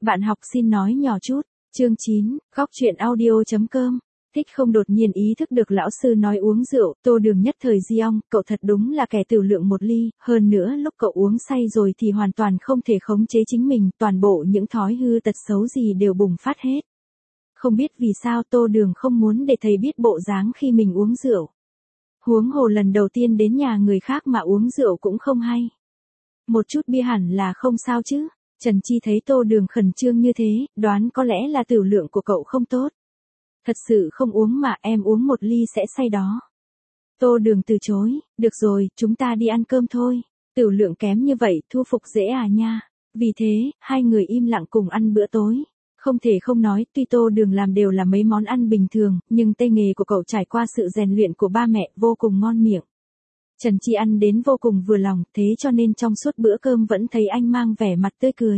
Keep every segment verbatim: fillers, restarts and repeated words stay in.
Bạn học xin nói nhỏ chút. Chương chín, góc chuyện audio.com. Thích không đột nhiên ý thức được lão sư nói uống rượu, Tô Đường nhất thời di ong, cậu thật đúng là kẻ tiểu lượng một ly, hơn nữa lúc cậu uống say rồi thì hoàn toàn không thể khống chế chính mình, toàn bộ những thói hư tật xấu gì đều bùng phát hết. Không biết vì sao Tô Đường không muốn để thầy biết bộ dáng khi mình uống rượu. Huống hồ lần đầu tiên đến nhà người khác mà uống rượu cũng không hay. Một chút bia hẳn là không sao chứ. Trần Chi thấy Tô Đường khẩn trương như thế, đoán có lẽ là tiểu lượng của cậu không tốt. Thật sự không uống mà em uống một ly sẽ say đó. Tô Đường từ chối, được rồi, chúng ta đi ăn cơm thôi. Tiểu lượng kém như vậy, thu phục dễ à nha. Vì thế, hai người im lặng cùng ăn bữa tối. Không thể không nói, tuy Tô Đường làm đều là mấy món ăn bình thường, nhưng tay nghề của cậu trải qua sự rèn luyện của ba mẹ vô cùng ngon miệng. Trần Chi ăn đến vô cùng vừa lòng, thế cho nên trong suốt bữa cơm vẫn thấy anh mang vẻ mặt tươi cười.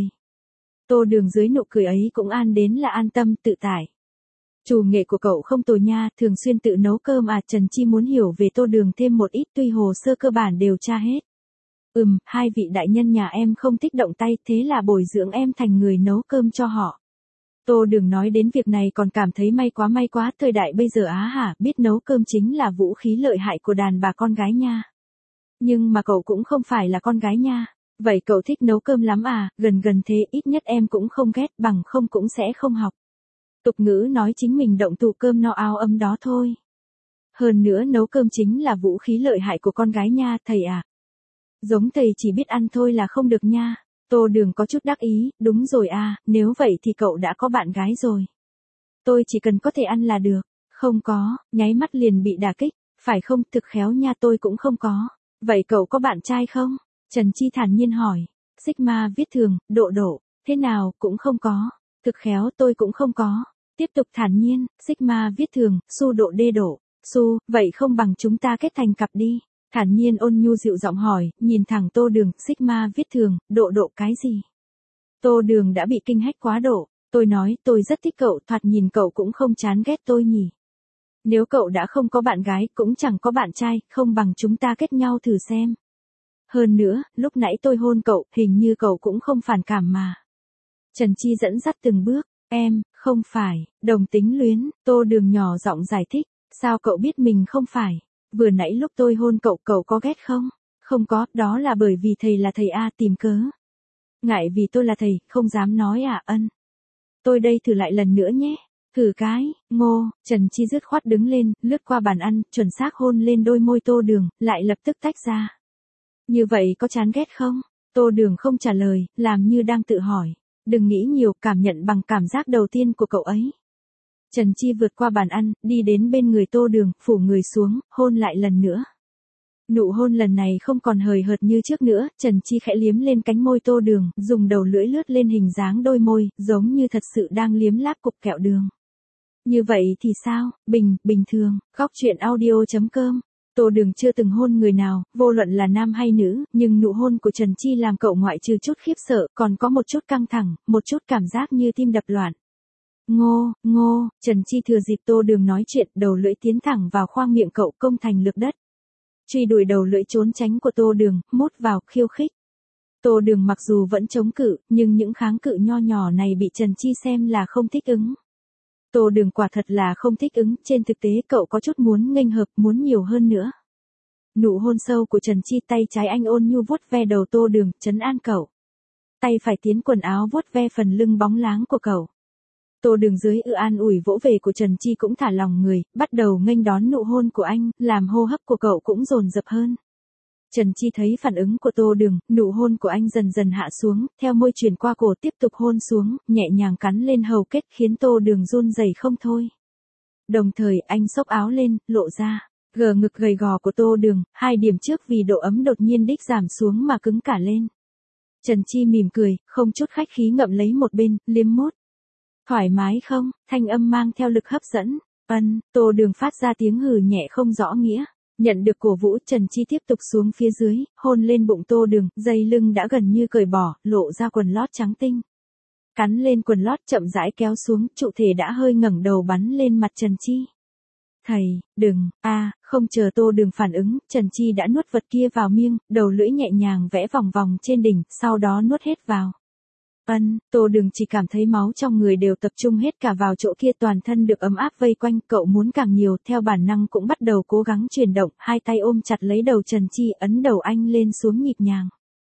Tô Đường dưới nụ cười ấy cũng ăn đến là an tâm tự tại. Chủ nghệ của cậu không tồi nha, thường xuyên tự nấu cơm à? Trần Chi muốn hiểu về Tô Đường thêm một ít, tuy hồ sơ cơ bản đều tra hết. Ừm, hai vị đại nhân nhà em không thích động tay, thế là bồi dưỡng em thành người nấu cơm cho họ. Tô Đường nói đến việc này còn cảm thấy may quá may quá, thời đại bây giờ á hả, biết nấu cơm chính là vũ khí lợi hại của đàn bà con gái nha. Nhưng mà cậu cũng không phải là con gái nha. Vậy cậu thích nấu cơm lắm à? Gần gần thế, ít nhất em cũng không ghét, bằng không cũng sẽ không học. Tục ngữ nói chính mình động thủ cơm no áo ấm đó thôi. Hơn nữa nấu cơm chính là vũ khí lợi hại của con gái nha, thầy à. Giống thầy chỉ biết ăn thôi là không được nha. Tô Đường có chút đắc ý, đúng rồi à, nếu vậy thì cậu đã có bạn gái rồi. Tôi chỉ cần có thể ăn là được. Không có, nháy mắt liền bị đả kích, phải không? Thực khéo nha, tôi cũng không có. Vậy cậu có bạn trai không? Trần Chi thản nhiên hỏi. Sigma viết thường, độ độ, thế nào, cũng không có. Thực khéo tôi cũng không có. Tiếp tục thản nhiên, Sigma viết thường, su độ đê độ. Su, vậy không bằng chúng ta kết thành cặp đi. Thản nhiên ôn nhu dịu giọng hỏi, nhìn thẳng Tô Đường, Sigma viết thường, độ độ cái gì? Tô Đường đã bị kinh hách quá độ. Tôi nói, tôi rất thích cậu, thoạt nhìn cậu cũng không chán ghét tôi nhỉ. Nếu cậu đã không có bạn gái, cũng chẳng có bạn trai, không bằng chúng ta kết nhau thử xem. Hơn nữa, lúc nãy tôi hôn cậu, hình như cậu cũng không phản cảm mà. Trần Chi dẫn dắt từng bước, em, không phải, đồng tính luyến, Tô Đường nhỏ giọng giải thích, sao cậu biết mình không phải, vừa nãy lúc tôi hôn cậu, cậu có ghét không? Không có, đó là bởi vì thầy là thầy A tìm cớ. Ngại vì tôi là thầy, không dám nói à ân. Tôi đây thử lại lần nữa nhé. Thử cái, ngô, Trần Chi dứt khoát đứng lên, lướt qua bàn ăn, chuẩn xác hôn lên đôi môi Tô Đường, lại lập tức tách ra. Như vậy có chán ghét không? Tô Đường không trả lời, làm như đang tự hỏi. Đừng nghĩ nhiều, cảm nhận bằng cảm giác đầu tiên của cậu ấy. Trần Chi vượt qua bàn ăn, đi đến bên người Tô Đường, phủ người xuống, hôn lại lần nữa. Nụ hôn lần này không còn hời hợt như trước nữa, Trần Chi khẽ liếm lên cánh môi Tô Đường, dùng đầu lưỡi lướt lên hình dáng đôi môi, giống như thật sự đang liếm láp cục kẹo đường. Như vậy thì sao, bình, bình thường, góc chuyện audio.com. Tô Đường chưa từng hôn người nào, vô luận là nam hay nữ, nhưng nụ hôn của Trần Chi làm cậu ngoại trừ chút khiếp sợ, còn có một chút căng thẳng, một chút cảm giác như tim đập loạn. Ngô, ngô, Trần Chi thừa dịp Tô Đường nói chuyện, đầu lưỡi tiến thẳng vào khoang miệng cậu, công thành lược đất. Truy đuổi đầu lưỡi trốn tránh của Tô Đường, mút vào, khiêu khích. Tô Đường mặc dù vẫn chống cự, nhưng những kháng cự nho nhỏ này bị Trần Chi xem là không thích ứng. Tô Đường quả thật là không thích ứng, trên thực tế cậu có chút muốn nghênh hợp, muốn nhiều hơn nữa. Nụ hôn sâu của Trần Chi, tay trái anh ôn nhu vuốt ve đầu Tô Đường, trấn an cậu. Tay phải tiến quần áo vuốt ve phần lưng bóng láng của cậu. Tô Đường dưới ư an ủi vỗ về của Trần Chi cũng thả lòng người, bắt đầu nghênh đón nụ hôn của anh, làm hô hấp của cậu cũng dồn dập hơn. Trần Chi thấy phản ứng của Tô Đường, nụ hôn của anh dần dần hạ xuống, theo môi truyền qua cổ tiếp tục hôn xuống, nhẹ nhàng cắn lên hầu kết khiến Tô Đường run rẩy không thôi. Đồng thời anh xốc áo lên, lộ ra gờ ngực gầy gò của Tô Đường, hai điểm trước vì độ ấm đột nhiên đích giảm xuống mà cứng cả lên. Trần Chi mỉm cười, không chút khách khí ngậm lấy một bên, liếm mốt. Thoải mái không? Thanh âm mang theo lực hấp dẫn. Ân, Tô Đường phát ra tiếng hừ nhẹ không rõ nghĩa. Nhận được cổ vũ, Trần Chi tiếp tục xuống phía dưới, hôn lên bụng Tô Đường, dây lưng đã gần như cởi bỏ, lộ ra quần lót trắng tinh. Cắn lên quần lót chậm rãi kéo xuống, trụ thể đã hơi ngẩng đầu bắn lên mặt Trần Chi. Thầy, đừng, a, à, không chờ Tô Đường phản ứng, Trần Chi đã nuốt vật kia vào miệng, đầu lưỡi nhẹ nhàng vẽ vòng vòng trên đỉnh, sau đó nuốt hết vào. Ân, Tô Đường chỉ cảm thấy máu trong người đều tập trung hết cả vào chỗ kia, toàn thân được ấm áp vây quanh, cậu muốn càng nhiều, theo bản năng cũng bắt đầu cố gắng chuyển động, hai tay ôm chặt lấy đầu Trần Chi, ấn đầu anh lên xuống nhịp nhàng.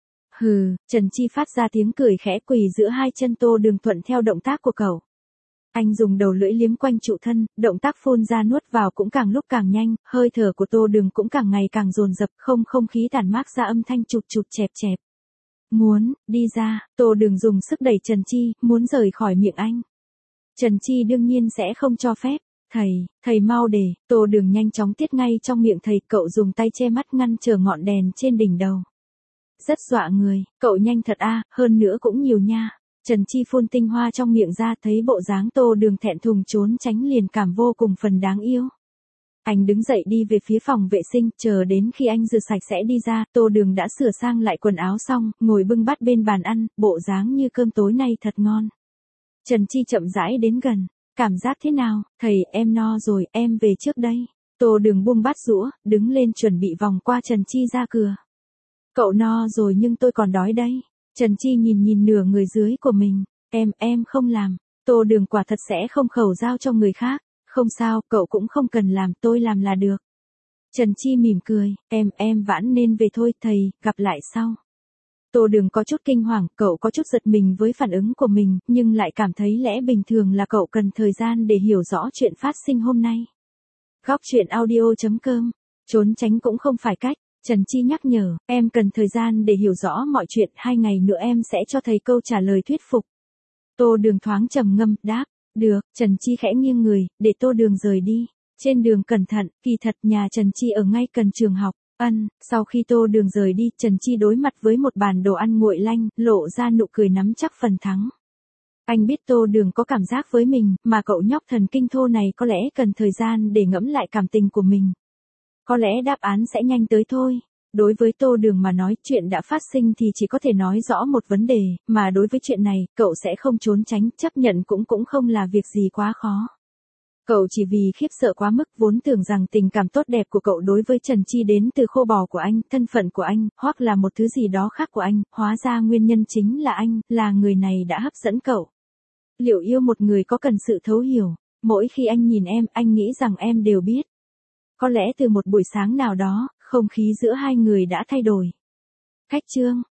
Hừ, Trần Chi phát ra tiếng cười khẽ, quỳ giữa hai chân Tô Đường thuận theo động tác của cậu. Anh dùng đầu lưỡi liếm quanh trụ thân, động tác phun ra nuốt vào cũng càng lúc càng nhanh, hơi thở của Tô Đường cũng càng ngày càng dồn dập, không không khí tản mát ra âm thanh chụp chụp chẹp chẹp. Muốn, đi ra, Tô Đường dùng sức đẩy Trần Chi, muốn rời khỏi miệng anh. Trần Chi đương nhiên sẽ không cho phép. Thầy, thầy mau để, Tô Đường nhanh chóng tiết ngay trong miệng thầy, cậu dùng tay che mắt ngăn trở ngọn đèn trên đỉnh đầu. Rất dọa người, cậu nhanh thật a, hơn nữa cũng nhiều nha. Trần Chi phun tinh hoa trong miệng ra, thấy bộ dáng Tô Đường thẹn thùng trốn tránh liền cảm vô cùng phần đáng yêu. Anh đứng dậy đi về phía phòng vệ sinh, chờ đến khi anh rửa sạch sẽ đi ra, Tô Đường đã sửa sang lại quần áo xong, ngồi bưng bát bên bàn ăn, bộ dáng như cơm tối nay thật ngon. Trần Chi chậm rãi đến gần, cảm giác thế nào, thầy, em no rồi, em về trước đây. Tô Đường buông bát đũa, đứng lên chuẩn bị vòng qua Trần Chi ra cửa. Cậu no rồi nhưng tôi còn đói đây. Trần Chi nhìn nhìn nửa người dưới của mình, em, em không làm. Tô Đường quả thật sẽ không khẩu giao cho người khác. Không sao, cậu cũng không cần làm, tôi làm là được. Trần Chi mỉm cười, em, em vãn nên về thôi, thầy, gặp lại sau. Tô Đường có chút kinh hoàng, cậu có chút giật mình với phản ứng của mình, nhưng lại cảm thấy lẽ bình thường là cậu cần thời gian để hiểu rõ chuyện phát sinh hôm nay. Góc truyện audio chấm com, trốn tránh cũng không phải cách. Trần Chi nhắc nhở, em cần thời gian để hiểu rõ mọi chuyện, hai ngày nữa em sẽ cho thầy câu trả lời thuyết phục. Tô Đường thoáng trầm ngâm, đáp, được, Trần Chi khẽ nghiêng người, để Tô Đường rời đi. Trên đường cẩn thận, kỳ thật nhà Trần Chi ở ngay gần trường học. Ân, sau khi Tô Đường rời đi, Trần Chi đối mặt với một bàn đồ ăn nguội lanh, lộ ra nụ cười nắm chắc phần thắng. Anh biết Tô Đường có cảm giác với mình, mà cậu nhóc thần kinh thô này có lẽ cần thời gian để ngẫm lại cảm tình của mình. Có lẽ đáp án sẽ nhanh tới thôi. Đối với Tô Đường mà nói, chuyện đã phát sinh thì chỉ có thể nói rõ một vấn đề, mà đối với chuyện này, cậu sẽ không trốn tránh, chấp nhận cũng cũng không là việc gì quá khó. Cậu chỉ vì khiếp sợ quá mức, vốn tưởng rằng tình cảm tốt đẹp của cậu đối với Trần Chi đến từ khô bò của anh, thân phận của anh, hoặc là một thứ gì đó khác của anh, hóa ra nguyên nhân chính là anh, là người này đã hấp dẫn cậu. Liệu yêu một người có cần sự thấu hiểu? Mỗi khi anh nhìn em, anh nghĩ rằng em đều biết. Có lẽ từ một buổi sáng nào đó, không khí giữa hai người đã thay đổi. Cách chương